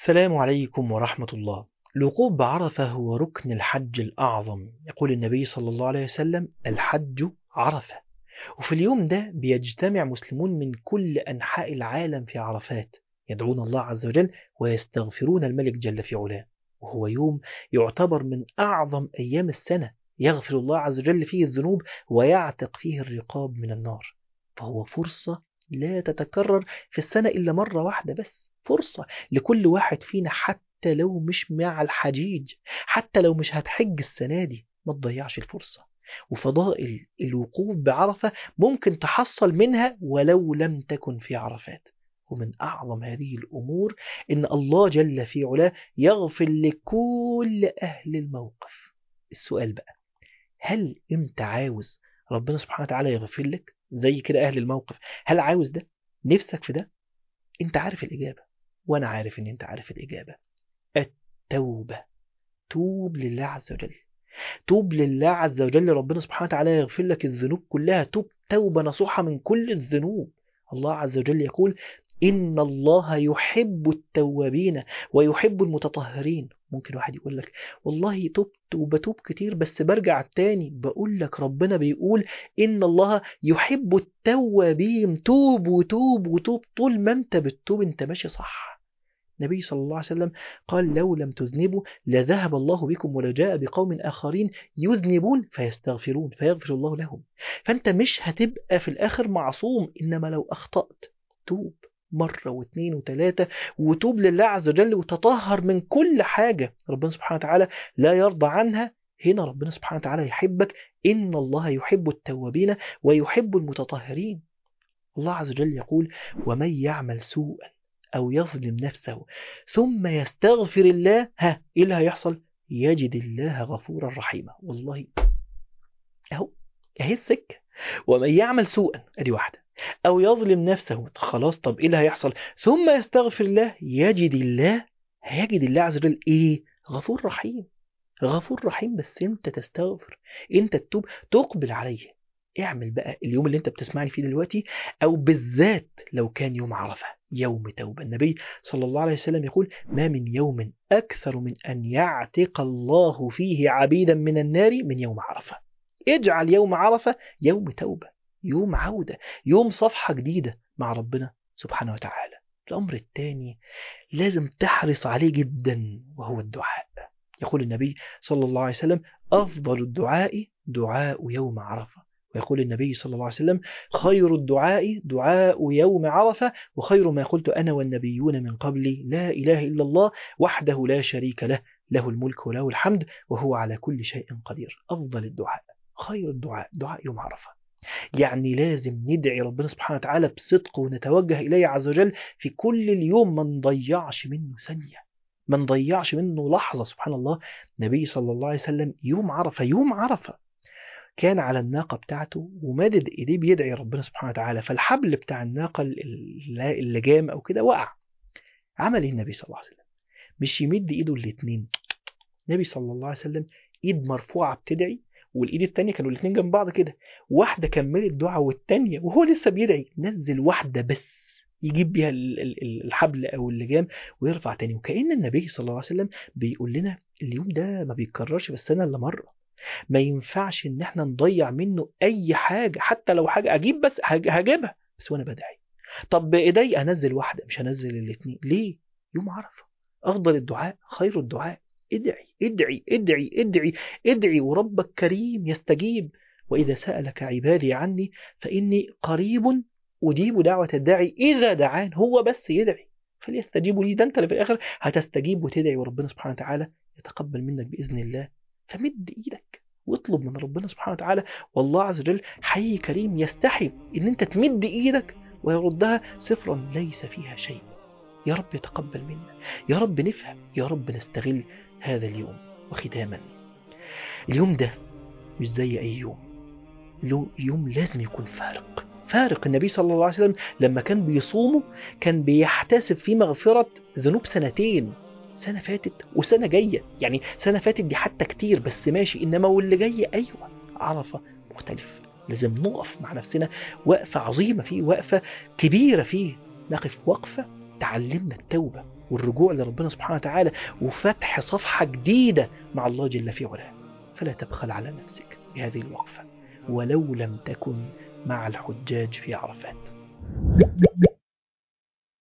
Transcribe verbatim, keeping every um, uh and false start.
السلام عليكم ورحمة الله. الوقوف بعرفة هو ركن الحج الأعظم. يقول النبي صلى الله عليه وسلم: الحج عرفة. وفي اليوم ده بيجتمع مسلمون من كل أنحاء العالم في عرفات، يدعون الله عز وجل ويستغفرون الملك جل في علاه. وهو يوم يعتبر من أعظم أيام السنة، يغفر الله عز وجل فيه الذنوب ويعتق فيه الرقاب من النار. فهو فرصة لا تتكرر في السنة إلا مرة واحدة بس، فرصة لكل واحد فينا، حتى لو مش مع الحجيج، حتى لو مش هتحج السنة دي، ما تضيعش الفرصة. وفضائل الوقوف بعرفة ممكن تحصل منها ولو لم تكن في عرفات. ومن أعظم هذه الأمور إن الله جل في علاه يغفر لكل أهل الموقف. السؤال بقى: هل أنت عاوز ربنا سبحانه وتعالى يغفر لك زي كده أهل الموقف؟ هل عاوز ده؟ نفسك في ده؟ أنت عارف الإجابة، وأنا عارف إن أنت عارف الإجابة: التوبة. توب لله عز وجل، توب لله عز وجل، ربنا سبحانه وتعالى يغفر لك الذنوب كلها. توب توبة نصوحة من كل الذنوب. الله عز وجل يقول: إن الله يحب التوابين ويحب المتطهرين. ممكن واحد يقول لك: والله تبت وبتوب كتير بس برجع تاني. بقول لك ربنا بيقول: إن الله يحب التوابين. توب وتوب وتوب، طول ما انت بتتوب انت ماشي صح. النبي صلى الله عليه وسلم قال: لو لم تذنبوا لذهب الله بكم ولجاء بقوم آخرين يذنبون فيستغفرون فيغفر الله لهم. فأنت مش هتبقى في الآخر معصوم، إنما لو أخطأت توب مرة واثنين وثلاثة، وتوب لله عز وجل وتطهر من كل حاجة ربنا سبحانه وتعالى لا يرضى عنها. هنا ربنا سبحانه وتعالى يحبك. إن الله يحب التوابين ويحب المتطهرين. الله عز وجل يقول: ومن يعمل سوءا أو يظلم نفسه ثم يستغفر الله، ها إيه اللي هيحصل؟ يجد الله غفورا رحيما. والله أهو، أهي السكة. ومن يعمل سوءا، أدي واحدة، أو يظلم نفسه، خلاص. طب إيه اللي هيحصل؟ ثم يستغفر الله، يجد الله، هيجد الله عز وجل إيه؟ غفور رحيم. غفور رحيم، بس أنت تستغفر، أنت تتوب، تقبل عليه. اعمل بقى اليوم اللي انت بتسمعني فيه دلوقتي، او بالذات لو كان يوم عرفة، يوم توبة. النبي صلى الله عليه وسلم يقول: ما من يوم اكثر من ان يعتق الله فيه عبيدا من النار من يوم عرفة. اجعل يوم عرفة يوم توبة، يوم عودة، يوم صفحة جديدة مع ربنا سبحانه وتعالى. الامر الثاني لازم تحرص عليه جدا، وهو الدعاء. يقول النبي صلى الله عليه وسلم: أفضل الدعاء دعاء يوم عرفة. ويقول النبي صلى الله عليه وسلم: خير الدعاء دعاء يوم عرفة، وخير ما قلت أنا والنبيون من قبلي لا إله إلا الله وحده لا شريك له، له الملك وله الحمد وهو على كل شيء قدير. أفضل الدعاء، خير الدعاء دعاء يوم عرفة. يعني لازم ندعي ربنا سبحانه وتعالى بصدق ونتوجه إليه عز وجل في كل اليوم، ما نضيعش منه ثانية، ما نضيعش منه لحظة. سبحان الله، النبي صلى الله عليه وسلم يوم عرفة، يوم عرفة كان على الناقة بتاعته ومادد إيديه بيدعي ربنا سبحانه وتعالى، فالحبل بتاع الناقة اللجام أو كده وقع. عمل إيه النبي صلى الله عليه وسلم؟ مش يمد إيده الاتنين. النبي صلى الله عليه وسلم إيد مرفوعة بتدعي، والإيد التانية كانوا الاتنين جنب بعض كده، واحدة كملت دعاء والتانية وهو لسه بيدعي نزل واحدة بس يجيب بيها الحبل أو اللجام ويرفع تاني. وكأن النبي صلى الله عليه وسلم بيقول لنا اليوم ده ما بيتكررش في السنة إلا مرة، ما ينفعش إن احنا نضيع منه أي حاجة. حتى لو حاجة أجيب بس هجيبها بس وأنا بدعي. طب بإيدي أنزل واحدة مش هنزل الاتنين ليه؟ يوم عرفة أفضل الدعاء خير الدعاء. ادعي ادعي ادعي ادعي ادعي، وربك كريم يستجيب. وإذا سألك عبادي عني فإني قريب أجيب دعوة الداعي إذا دعان. هو بس يدعي فليستجيبوا لي، ده أنت اللي في الآخر هتستجيب وتدعي، وربنا سبحانه وتعالى يتقبل منك بإذن الله. فمد إيدك واطلب من ربنا سبحانه وتعالى، والله عز وجل حي كريم يستحي إن أنت تمد إيدك ويردها صفرا ليس فيها شيء. يا رب يتقبل منا، يا رب نفهم، يا رب نستغل هذا اليوم. وختاما، اليوم ده مش زي أي يوم، له يوم لازم يكون فارق فارق. النبي صلى الله عليه وسلم لما كان بيصومه كان بيحتسب فيه مغفرة ذنوب سنتين، سنة فاتت وسنة جاية. يعني سنة فاتت دي حتى كتير بس ماشي، إنما واللي جاية أيوة عرفة مختلف. لازم نقف مع نفسنا وقفة عظيمة فيه، وقفة كبيرة فيه، نقف وقفة تعلمنا التوبة والرجوع لربنا سبحانه وتعالى وفتح صفحة جديدة مع الله جل في علاه. فلا تبخل على نفسك بهذه الوقفة ولو لم تكن مع الحجاج في عرفات.